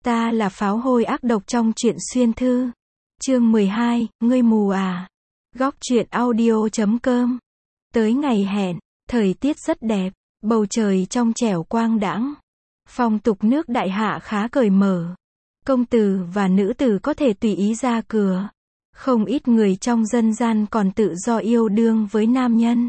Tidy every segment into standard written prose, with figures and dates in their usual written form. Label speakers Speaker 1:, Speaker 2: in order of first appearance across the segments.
Speaker 1: Ta là pháo hôi ác độc trong truyện xuyên thư. Chương 12, ngươi mù à? Góc truyện audio.com. Tới ngày hẹn, thời tiết rất đẹp, bầu trời trong trẻo quang đãng. Phong tục nước Đại Hạ khá cởi mở. Công tử và nữ tử có thể tùy ý ra cửa. Không ít người trong dân gian còn tự do yêu đương với nam nhân.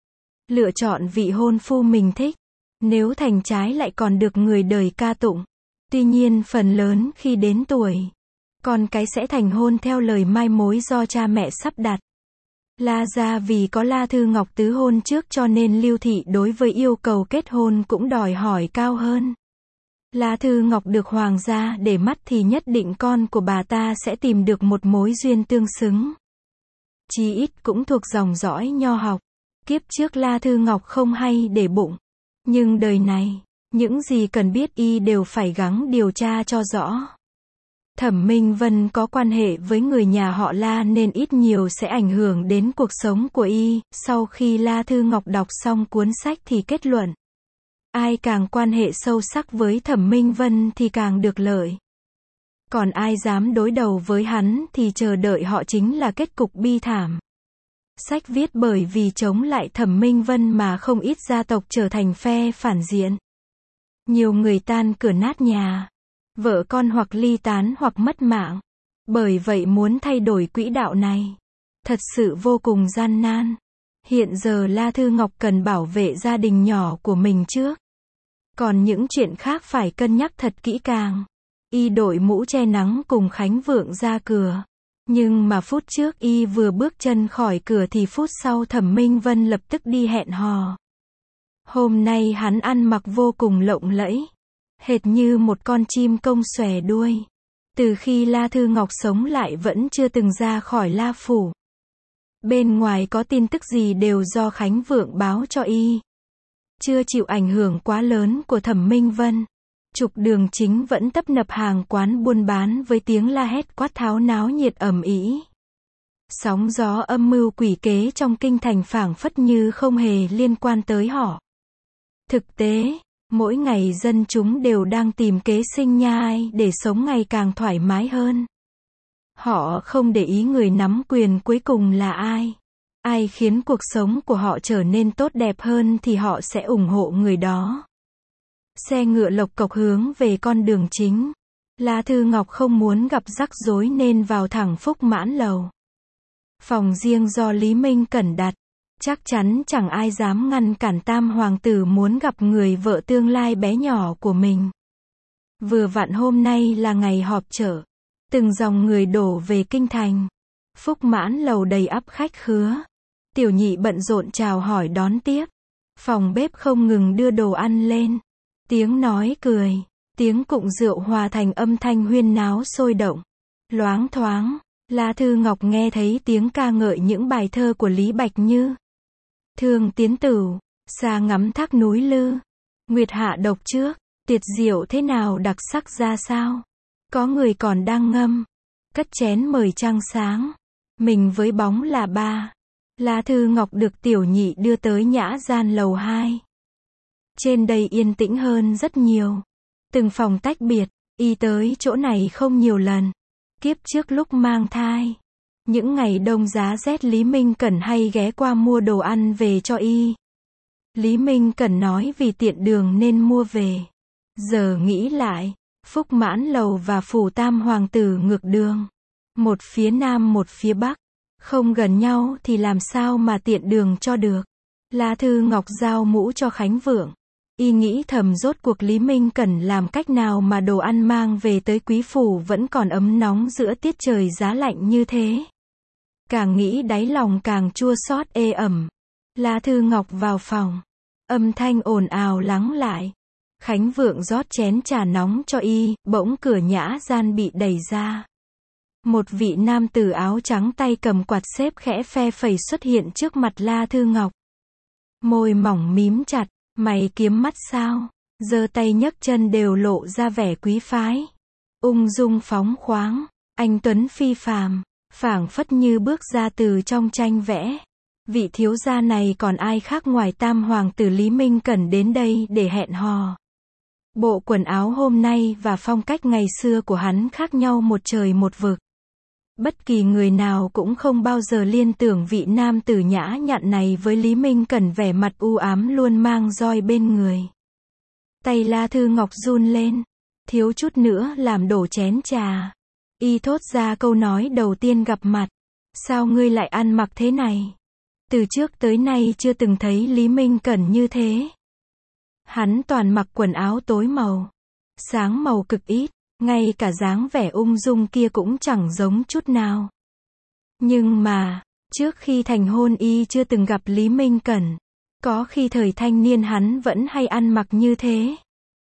Speaker 1: Lựa chọn vị hôn phu mình thích. Nếu thành trái lại còn được người đời ca tụng. Tuy nhiên phần lớn khi đến tuổi, con cái sẽ thành hôn theo lời mai mối do cha mẹ sắp đặt. La gia vì có La Thư Ngọc tứ hôn trước cho nên Lưu thị đối với yêu cầu kết hôn cũng đòi hỏi cao hơn. La Thư Ngọc được hoàng gia để mắt thì nhất định con của bà ta sẽ tìm được một mối duyên tương xứng. Chí ít cũng thuộc dòng dõi nho học. Kiếp trước La Thư Ngọc không hay để bụng. Nhưng đời này, những gì cần biết y đều phải gắng điều tra cho rõ. Thẩm Minh Vân có quan hệ với người nhà họ La nên ít nhiều sẽ ảnh hưởng đến cuộc sống của y. Sau khi La Thư Ngọc đọc xong cuốn sách thì kết luận. Ai càng quan hệ sâu sắc với Thẩm Minh Vân thì càng được lợi. Còn ai dám đối đầu với hắn thì chờ đợi họ chính là kết cục bi thảm. Sách viết bởi vì chống lại Thẩm Minh Vân mà không ít gia tộc trở thành phe phản diện. Nhiều người tan cửa nát nhà, vợ con hoặc ly tán hoặc mất mạng. Bởi vậy muốn thay đổi quỹ đạo này, thật sự vô cùng gian nan. Hiện giờ La Thư Ngọc cần bảo vệ gia đình nhỏ của mình trước. Còn những chuyện khác phải cân nhắc thật kỹ càng. Y đội mũ che nắng cùng Khánh Vượng ra cửa. Nhưng mà phút trước y vừa bước chân khỏi cửa thì phút sau Thẩm Minh Vân lập tức đi hẹn hò. Hôm nay hắn ăn mặc vô cùng lộng lẫy, hệt như một con chim công xòe đuôi. Từ khi La Thư Ngọc sống lại vẫn chưa từng ra khỏi La Phủ. Bên ngoài có tin tức gì đều do Khánh Vượng báo cho y. Chưa chịu ảnh hưởng quá lớn của Thẩm Minh Vân. Trục đường chính vẫn tấp nập hàng quán buôn bán với tiếng la hét quát tháo náo nhiệt ầm ĩ. Sóng gió âm mưu quỷ kế trong kinh thành phảng phất như không hề liên quan tới họ. Thực tế, mỗi ngày dân chúng đều đang tìm kế sinh nhai để sống ngày càng thoải mái hơn. Họ không để ý người nắm quyền cuối cùng là ai. Ai khiến cuộc sống của họ trở nên tốt đẹp hơn thì họ sẽ ủng hộ người đó. Xe ngựa lộc cộc hướng về con đường chính. La Thư Ngọc không muốn gặp rắc rối nên vào thẳng Phúc Mãn Lầu. Phòng riêng do Lý Minh Cẩn đặt. Chắc chắn chẳng ai dám ngăn cản tam hoàng tử muốn gặp người vợ tương lai bé nhỏ của mình. Vừa vặn hôm nay là ngày họp chợ. Từng dòng người đổ về kinh thành. Phúc Mãn Lầu đầy ắp khách khứa. Tiểu nhị bận rộn chào hỏi đón tiếp. Phòng bếp không ngừng đưa đồ ăn lên. Tiếng nói cười, tiếng cụng rượu hòa thành âm thanh huyên náo sôi động. Loáng thoáng, La Thư Ngọc nghe thấy tiếng ca ngợi những bài thơ của Lý Bạch Như. Thương tiến tử, xa ngắm thác núi Lư. Nguyệt hạ độc trước, tiệt diệu thế nào đặc sắc ra sao. Có người còn đang ngâm, cất chén mời trăng sáng. Mình với bóng là ba. La Thư Ngọc được tiểu nhị đưa tới nhã gian lầu 2. Trên đây yên tĩnh hơn rất nhiều. Từng phòng tách biệt, y tới chỗ này không nhiều lần. Kiếp trước lúc mang thai. Những ngày đông giá rét Lý Minh Cẩn hay ghé qua mua đồ ăn về cho y. Lý Minh Cẩn nói vì tiện đường nên mua về. Giờ nghĩ lại, Phúc Mãn Lầu và Phủ Tam Hoàng tử ngược đường. Một phía nam một phía bắc. Không gần nhau thì làm sao mà tiện đường cho được. La Thư Ngọc giao mũ cho Khánh Vượng. Y nghĩ thầm rốt cuộc Lý Minh Cẩn làm cách nào mà đồ ăn mang về tới quý phủ vẫn còn ấm nóng giữa tiết trời giá lạnh như thế. Càng nghĩ đáy lòng càng chua xót ê ẩm. La Thư Ngọc vào phòng. Âm thanh ồn ào lắng lại. Khánh Vượng rót chén trà nóng cho y, bỗng cửa nhã gian bị đẩy ra. Một vị nam tử áo trắng tay cầm quạt xếp khẽ phe phẩy xuất hiện trước mặt La Thư Ngọc. Môi mỏng mím chặt. Mày kiếm mắt sao? Giơ tay nhấc chân đều lộ ra vẻ quý phái. Ung dung phóng khoáng, anh tuấn phi phàm, phảng phất như bước ra từ trong tranh vẽ. Vị thiếu gia này còn ai khác ngoài tam hoàng tử Lý Minh Cẩn đến đây để hẹn hò. Bộ quần áo hôm nay và phong cách ngày xưa của hắn khác nhau một trời một vực. Bất kỳ người nào cũng không bao giờ liên tưởng vị nam tử nhã nhặn này với Lý Minh Cẩn vẻ mặt u ám luôn mang roi bên người. Tay La Thư Ngọc run lên, thiếu chút nữa làm đổ chén trà. Y thốt ra câu nói đầu tiên gặp mặt. Sao ngươi lại ăn mặc thế này? Từ trước tới nay chưa từng thấy Lý Minh Cẩn như thế. Hắn toàn mặc quần áo tối màu, sáng màu cực ít, ngay cả dáng vẻ ung dung kia cũng chẳng giống chút nào. Nhưng mà, trước khi thành hôn y chưa từng gặp Lý Minh Cẩn. Có khi thời thanh niên hắn vẫn hay ăn mặc như thế.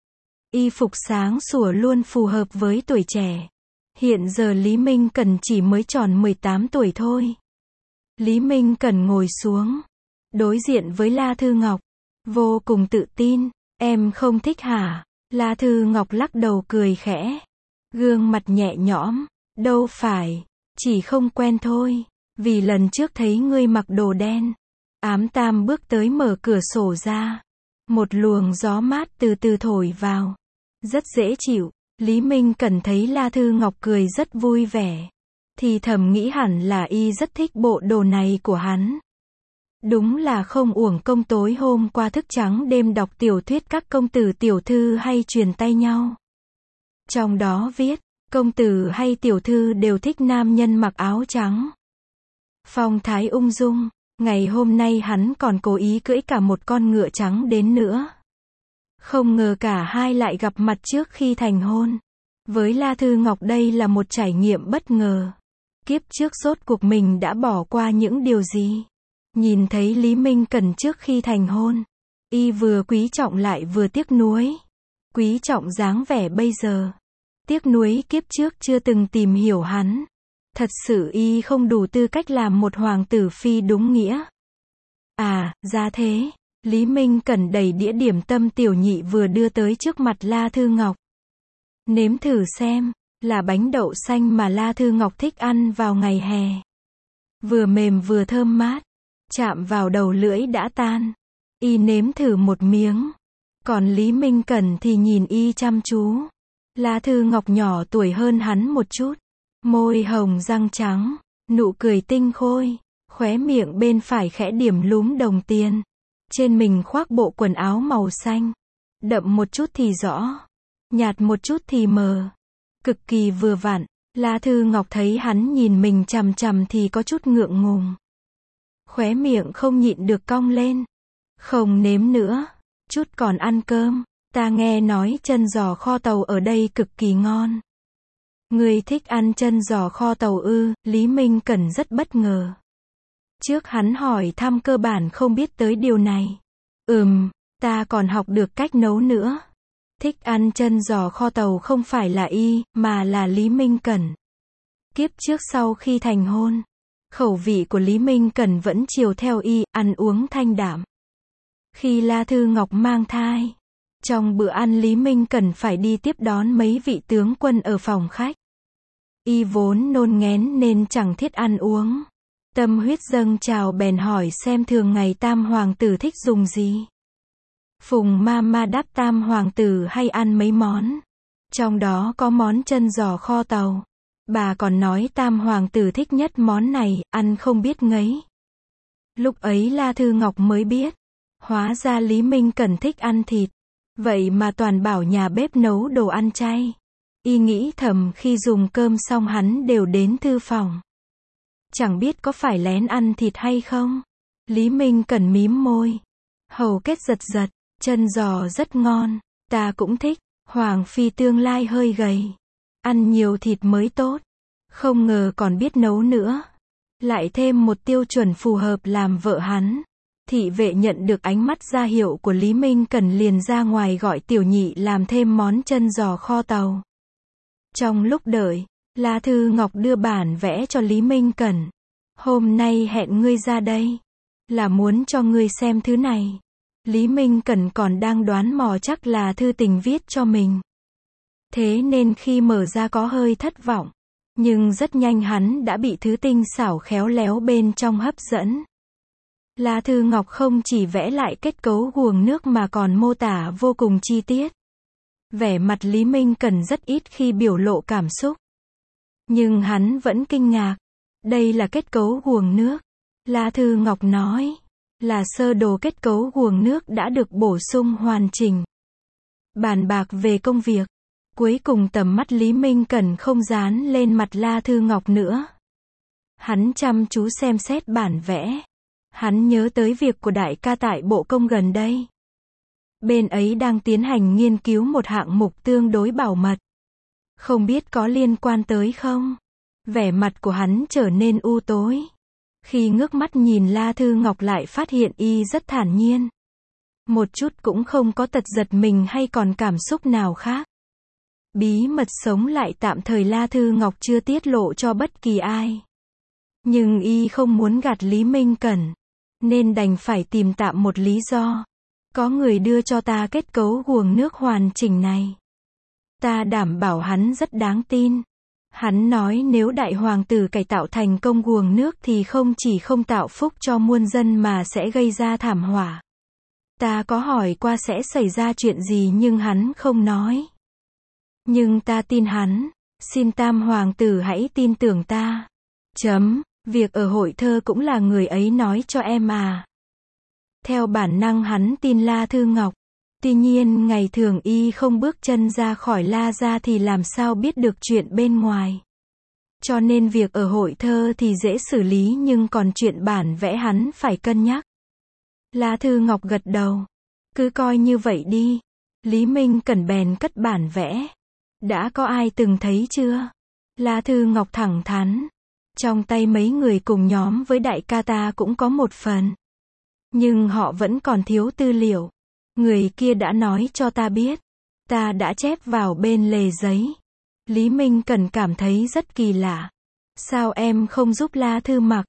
Speaker 1: Y phục sáng sủa luôn phù hợp với tuổi trẻ. Hiện giờ Lý Minh Cẩn chỉ mới tròn 18 tuổi thôi. Lý Minh Cẩn ngồi xuống, đối diện với La Thư Ngọc, vô cùng tự tin. Em không thích hả? La Thư Ngọc lắc đầu cười khẽ, gương mặt nhẹ nhõm. Đâu phải, chỉ không quen thôi. Vì lần trước thấy ngươi mặc đồ đen. Ám Tam bước tới mở cửa sổ ra. Một luồng gió mát từ từ thổi vào. Rất dễ chịu. Lý Minh Cẩn thấy La Thư Ngọc cười rất vui vẻ. Thì thầm nghĩ hẳn là y rất thích bộ đồ này của hắn. Đúng là không uổng công tối hôm qua thức trắng đêm đọc tiểu thuyết các công tử tiểu thư hay truyền tay nhau. Trong đó viết, công tử hay tiểu thư đều thích nam nhân mặc áo trắng. Phong thái ung dung, ngày hôm nay hắn còn cố ý cưỡi cả một con ngựa trắng đến nữa. Không ngờ cả hai lại gặp mặt trước khi thành hôn. Với La Thư Ngọc đây là một trải nghiệm bất ngờ. Kiếp trước rốt cuộc mình đã bỏ qua những điều gì? Nhìn thấy Lý Minh Cẩn trước khi thành hôn, y vừa quý trọng lại vừa tiếc nuối. Quý trọng dáng vẻ bây giờ, tiếc nuối kiếp trước chưa từng tìm hiểu hắn. Thật sự y không đủ tư cách làm một hoàng tử phi đúng nghĩa. À, ra thế. Lý Minh Cẩn đẩy đĩa điểm tâm tiểu nhị vừa đưa tới trước mặt La Thư Ngọc. Nếm thử xem, là bánh đậu xanh mà La Thư Ngọc thích ăn vào ngày hè. Vừa mềm vừa thơm mát, chạm vào đầu lưỡi đã tan. Y nếm thử một miếng. Còn Lý Minh Cẩn thì nhìn y chăm chú. La Thư Ngọc nhỏ tuổi hơn hắn một chút. Môi hồng răng trắng, nụ cười tinh khôi, khóe miệng bên phải khẽ điểm lúm đồng tiền. Trên mình khoác bộ quần áo màu xanh. Đậm một chút thì rõ, nhạt một chút thì mờ. Cực kỳ vừa vặn. La Thư Ngọc thấy hắn nhìn mình chằm chằm thì có chút ngượng ngùng. Khóe miệng không nhịn được cong lên. Không nếm nữa, chút còn ăn cơm. Ta nghe nói chân giò kho tàu ở đây cực kỳ ngon. Ngươi thích ăn chân giò kho tàu ư? Lý Minh Cẩn rất bất ngờ. Trước hắn hỏi thăm cơ bản không biết tới điều này. Ta còn học được cách nấu nữa. Thích ăn chân giò kho tàu không phải là y, mà là Lý Minh Cẩn. Kiếp trước sau khi thành hôn, khẩu vị của Lý Minh Cẩn vẫn chiều theo y, ăn uống thanh đạm. Khi La Thư Ngọc mang thai, trong bữa ăn Lý Minh Cẩn phải đi tiếp đón mấy vị tướng quân ở phòng khách. Y vốn nôn nghén nên chẳng thiết ăn uống. Tâm huyết dâng trào bèn hỏi xem thường ngày tam hoàng tử thích dùng gì. Phùng Mama đáp tam hoàng tử hay ăn mấy món. Trong đó có món chân giò kho tàu. Bà còn nói tam hoàng tử thích nhất món này, ăn không biết ngấy. Lúc ấy La Thư Ngọc mới biết. Hóa ra Lý Minh Cẩn thích ăn thịt. Vậy mà toàn bảo nhà bếp nấu đồ ăn chay. Y nghĩ thầm khi dùng cơm xong hắn đều đến thư phòng. Chẳng biết có phải lén ăn thịt hay không. Lý Minh Cẩn mím môi. Hầu kết giật giật. Chân giò rất ngon. Ta cũng thích. Hoàng phi tương lai hơi gầy. Ăn nhiều thịt mới tốt. Không ngờ còn biết nấu nữa. Lại thêm một tiêu chuẩn phù hợp làm vợ hắn. Thị vệ nhận được ánh mắt ra hiệu của Lý Minh Cẩn liền ra ngoài gọi tiểu nhị làm thêm món chân giò kho tàu. Trong lúc đợi, La Thư Ngọc đưa bản vẽ cho Lý Minh Cẩn. Hôm nay hẹn ngươi ra đây. Là muốn cho ngươi xem thứ này. Lý Minh Cẩn còn đang đoán mò chắc là thư tình viết cho mình. Thế nên khi mở ra có hơi thất vọng. Nhưng rất nhanh hắn đã bị thứ tinh xảo khéo léo bên trong hấp dẫn. La Thư Ngọc không chỉ vẽ lại kết cấu guồng nước mà còn mô tả vô cùng chi tiết. Vẻ mặt Lý Minh Cẩn rất ít khi biểu lộ cảm xúc. Nhưng hắn vẫn kinh ngạc. Đây là kết cấu guồng nước. La Thư Ngọc nói. Là sơ đồ kết cấu guồng nước đã được bổ sung hoàn chỉnh. Bàn bạc về công việc. Cuối cùng tầm mắt Lý Minh Cẩn không dán lên mặt La Thư Ngọc nữa. Hắn chăm chú xem xét bản vẽ. Hắn nhớ tới việc của đại ca tại bộ công gần đây. Bên ấy đang tiến hành nghiên cứu một hạng mục tương đối bảo mật. Không biết có liên quan tới không? Vẻ mặt của hắn trở nên u tối. Khi ngước mắt nhìn La Thư Ngọc lại phát hiện y rất thản nhiên. Một chút cũng không có tật giật mình hay còn cảm xúc nào khác. Bí mật sống lại tạm thời La Thư Ngọc chưa tiết lộ cho bất kỳ ai. Nhưng y không muốn gạt Lý Minh Cẩn. Nên đành phải tìm tạm một lý do. Có người đưa cho ta kết cấu guồng nước hoàn chỉnh này. Ta đảm bảo hắn rất đáng tin. Hắn nói nếu đại hoàng tử cải tạo thành công guồng nước thì không chỉ không tạo phúc cho muôn dân mà sẽ gây ra thảm họa. Ta có hỏi qua sẽ xảy ra chuyện gì nhưng hắn không nói. Nhưng ta tin hắn. Xin tam hoàng tử hãy tin tưởng ta. Việc ở hội thơ cũng là người ấy nói cho em à. Theo bản năng hắn tin La Thư Ngọc. Tuy nhiên ngày thường y không bước chân ra khỏi La gia thì làm sao biết được chuyện bên ngoài. Cho nên việc ở hội thơ thì dễ xử lý nhưng còn chuyện bản vẽ hắn phải cân nhắc. La Thư Ngọc gật đầu. Cứ coi như vậy đi. Lý Minh Cẩn bèn cất bản vẽ. Đã có ai từng thấy chưa? La Thư Ngọc thẳng thắn. Trong tay mấy người cùng nhóm với đại ca ta cũng có một phần. Nhưng họ vẫn còn thiếu tư liệu. Người kia đã nói cho ta biết. Ta đã chép vào bên lề giấy. Lý Minh Cẩn cảm thấy rất kỳ lạ. Sao em không giúp La Thư Mặc?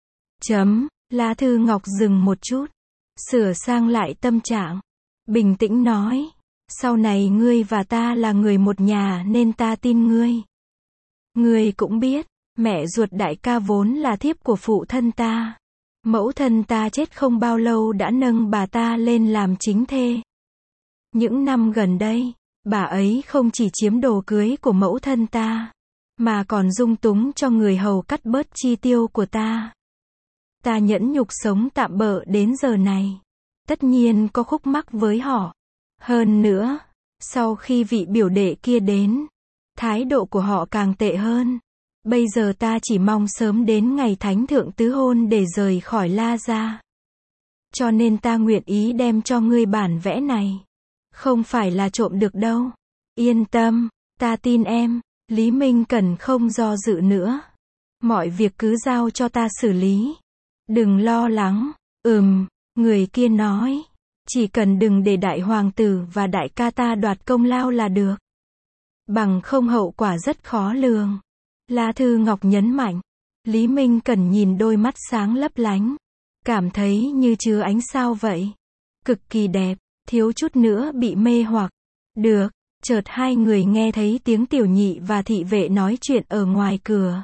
Speaker 1: La Thư Ngọc dừng một chút. Sửa sang lại tâm trạng. Bình tĩnh nói. Sau này ngươi và ta là người một nhà nên ta tin ngươi. Ngươi cũng biết. Mẹ ruột đại ca vốn là thiếp của phụ thân ta. Mẫu thân ta chết không bao lâu đã nâng bà ta lên làm chính thê. Những năm gần đây, bà ấy không chỉ chiếm đồ cưới của mẫu thân ta, mà còn dung túng cho người hầu cắt bớt chi tiêu của ta. Ta nhẫn nhục sống tạm bợ đến giờ này. Tất nhiên có khúc mắc với họ. Hơn nữa, sau khi vị biểu đệ kia đến, thái độ của họ càng tệ hơn. Bây giờ ta chỉ mong sớm đến ngày thánh thượng tứ hôn để rời khỏi La gia. Cho nên ta nguyện ý đem cho ngươi bản vẽ này. Không phải là trộm được đâu. Yên tâm, ta tin em. Lý Minh Cẩn không do dự nữa. Mọi việc cứ giao cho ta xử lý. Đừng lo lắng. Người kia nói. Chỉ cần đừng để đại hoàng tử và đại ca ta đoạt công lao là được. Bằng không hậu quả rất khó lường. La Thư Ngọc nhấn mạnh. Lý Minh Cẩn nhìn đôi mắt sáng lấp lánh. Cảm thấy như chứa ánh sao vậy. Cực kỳ đẹp, thiếu chút nữa bị mê hoặc. Được, chợt hai người nghe thấy tiếng tiểu nhị và thị vệ nói chuyện ở ngoài cửa.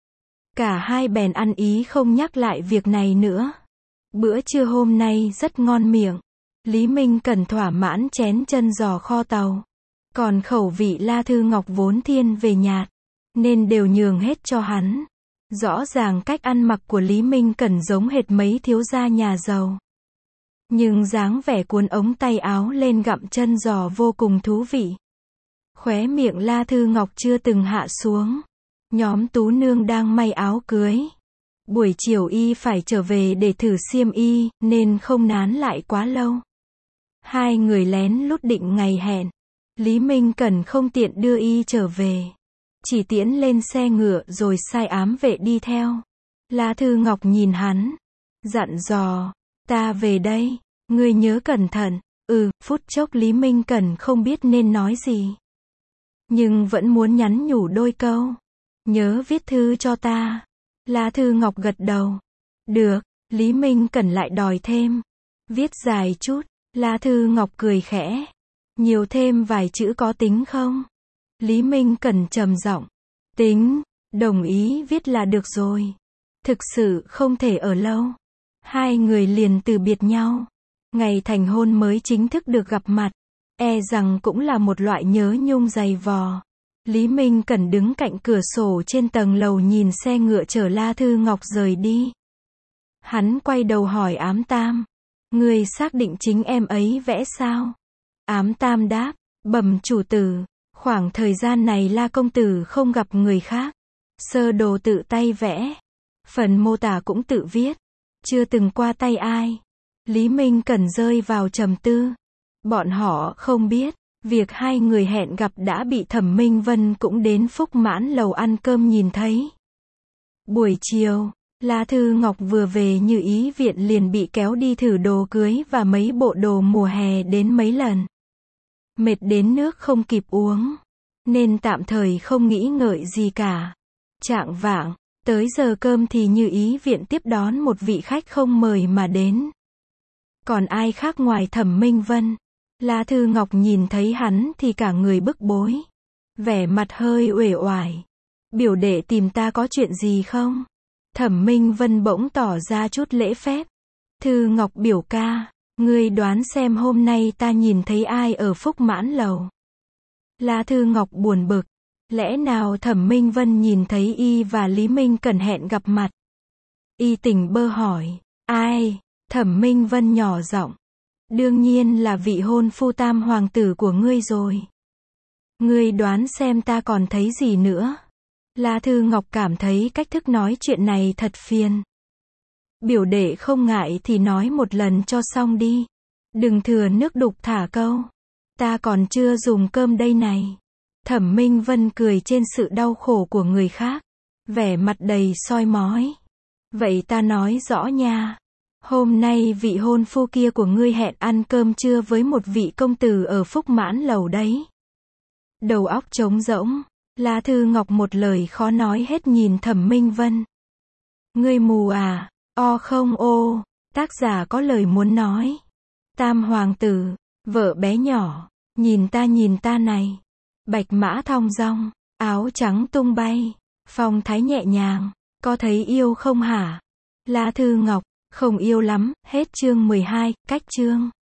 Speaker 1: Cả hai bèn ăn ý không nhắc lại việc này nữa. Bữa trưa hôm nay rất ngon miệng. Lý Minh Cẩn thỏa mãn chén chân giò kho tàu. Còn khẩu vị La Thư Ngọc vốn thiên về nhạt. Nên đều nhường hết cho hắn. Rõ ràng cách ăn mặc của Lý Minh Cẩn giống hệt mấy thiếu gia nhà giàu. Nhưng dáng vẻ cuốn ống tay áo lên gặm chân giò vô cùng thú vị. Khóe miệng La Thư Ngọc chưa từng hạ xuống. Nhóm tú nương đang may áo cưới. Buổi chiều y phải trở về để thử xiêm y, nên không nán lại quá lâu. Hai người lén lút định ngày hẹn. Lý Minh Cẩn không tiện đưa y trở về. Chỉ tiễn lên xe ngựa rồi sai ám vệ đi theo. La Thư Ngọc nhìn hắn. Dặn dò. Ta về đây. Ngươi nhớ cẩn thận. Phút chốc Lý Minh Cẩn không biết nên nói gì. Nhưng vẫn muốn nhắn nhủ đôi câu. Nhớ viết thư cho ta. La Thư Ngọc gật đầu. Được. Lý Minh Cẩn lại đòi thêm. Viết dài chút. La Thư Ngọc cười khẽ. Nhiều thêm vài chữ có tính không? Lý Minh Cẩn trầm giọng. Tính. Đồng ý viết là được rồi. Thực sự không thể ở lâu. Hai người liền từ biệt nhau. Ngày thành hôn mới chính thức được gặp mặt. E rằng cũng là một loại nhớ nhung dày vò. Lý Minh Cẩn đứng cạnh cửa sổ trên tầng lầu nhìn xe ngựa chở La Thư Ngọc rời đi. Hắn quay đầu hỏi Ám Tam. Ngươi xác định chính em ấy vẽ sao? Ám Tam đáp. Bẩm chủ tử, khoảng thời gian này La công tử không gặp người khác. Sơ đồ tự tay vẽ. Phần mô tả cũng tự viết. Chưa từng qua tay ai. Lý Minh Cẩn rơi vào trầm tư. Bọn họ không biết, việc hai người hẹn gặp đã bị Thẩm Minh Vân cũng đến Phúc Mãn lầu ăn cơm nhìn thấy. Buổi chiều, La Thư Ngọc vừa về Như Ý viện liền bị kéo đi thử đồ cưới và mấy bộ đồ mùa hè đến mấy lần. Mệt đến nước không kịp uống, nên tạm thời không nghĩ ngợi gì cả. Chạng vạng, tới giờ cơm thì Như Ý viện tiếp đón một vị khách không mời mà đến. Còn ai khác ngoài Thẩm Minh Vân? La Thư Ngọc nhìn thấy hắn thì cả người bức bối. Vẻ mặt hơi uể oải. Biểu đệ tìm ta có chuyện gì không? Thẩm Minh Vân bỗng tỏ ra chút lễ phép. Thư Ngọc biểu ca, ngươi đoán xem hôm nay ta nhìn thấy ai ở Phúc Mãn lầu. La Thư Ngọc buồn bực. Lẽ nào Thẩm Minh Vân nhìn thấy y và Lý Minh Cẩn hẹn gặp mặt? Y tỉnh bơ hỏi. Ai? Thẩm Minh Vân nhỏ giọng. Đương nhiên là vị hôn phu tam hoàng tử của ngươi rồi. Ngươi đoán xem ta còn thấy gì nữa? La Thư Ngọc cảm thấy cách thức nói chuyện này thật phiền. Biểu đệ không ngại thì nói một lần cho xong đi. Đừng thừa nước đục thả câu. Ta còn chưa dùng cơm đây này. Thẩm Minh Vân cười trên sự đau khổ của người khác. Vẻ mặt đầy soi mói. Vậy ta nói rõ nha. Hôm nay vị hôn phu kia của ngươi hẹn ăn cơm trưa với một vị công tử ở Phúc Mãn lầu đấy. Đầu óc trống rỗng. La Thư Ngọc một lời khó nói hết nhìn Thẩm Minh Vân. Ngươi mù à? O không ô. Tác giả có lời muốn nói. Tam hoàng tử, vợ bé nhỏ, nhìn ta này. Bạch mã thong dong, áo trắng tung bay, phong thái nhẹ nhàng, có thấy yêu không hả? La Thư Ngọc, không yêu lắm, hết chương 12, cách chương.